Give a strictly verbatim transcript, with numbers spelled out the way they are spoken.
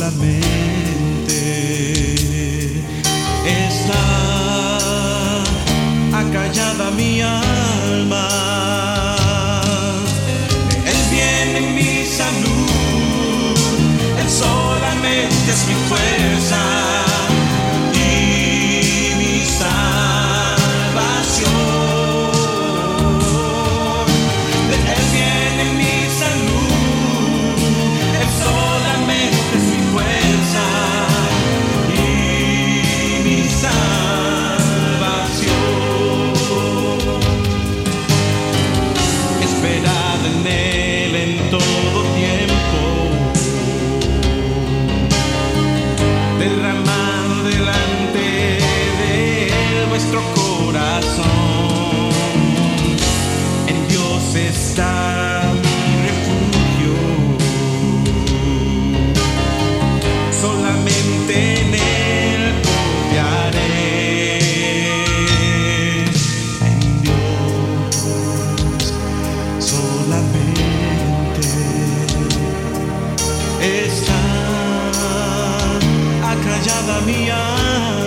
solamente está acallada mi alma. De Él viene mi salud, Él solamente es mi fuerza y mi salvación. De Él viene mi salud, Él solamente es mi fuerza y mi salvación. Esperad en Él en todo tiempo, derramad delante de Él vuestro corazón. En Dios está mi refugio, solamente en Él confiaré. En Dios solamente está acallada mi alma.